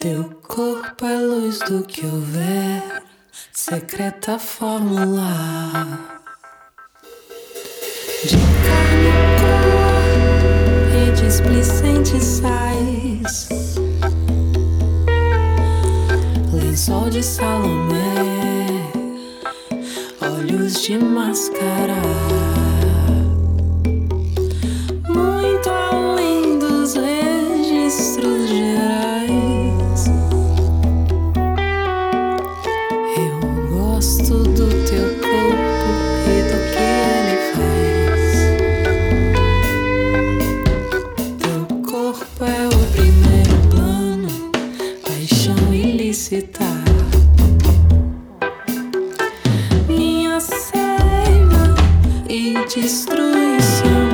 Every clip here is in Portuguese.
Teu corpo é luz do que houver, secreta fórmula de carne e cor e displicentes sais, lençol de Salomé, olhos de mascarar, muito além dos registros gerais. Eu gosto do teu corpo e do que ele faz. Teu corpo é o primeiro plano, paixão ilícita, minha seiva e destruição.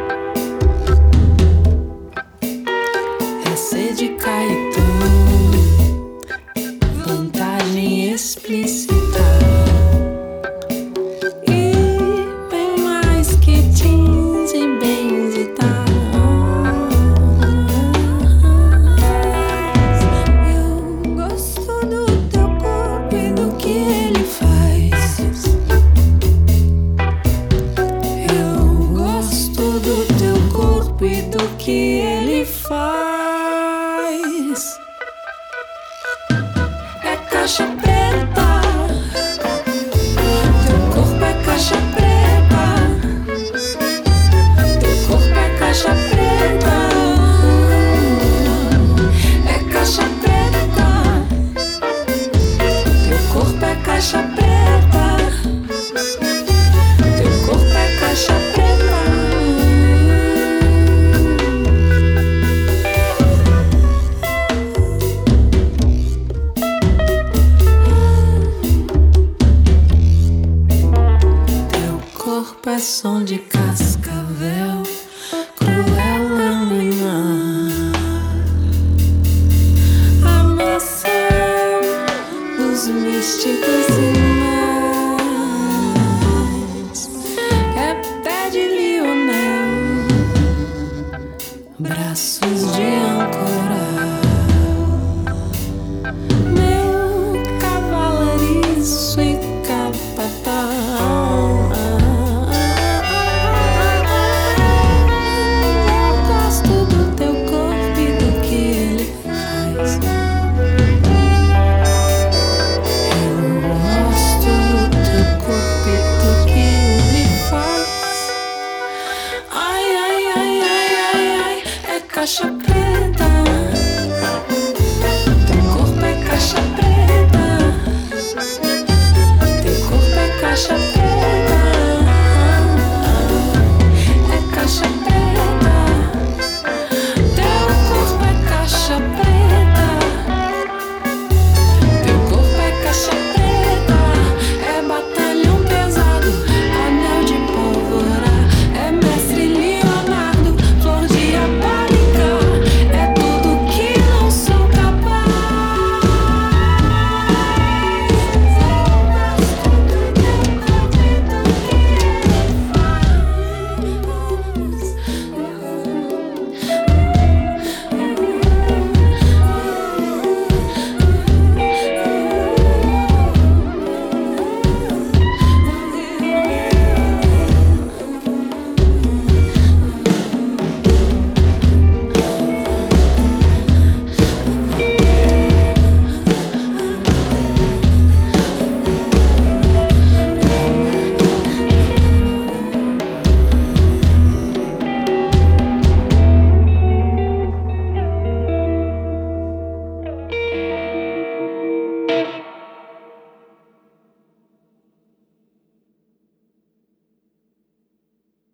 É sede Caetano, vantagem explícita. E bem mais que jeans e bens e tais. Eu gosto do teu corpo e do que ele faz. Eu gosto do teu corpo e do que ele faz. É caixa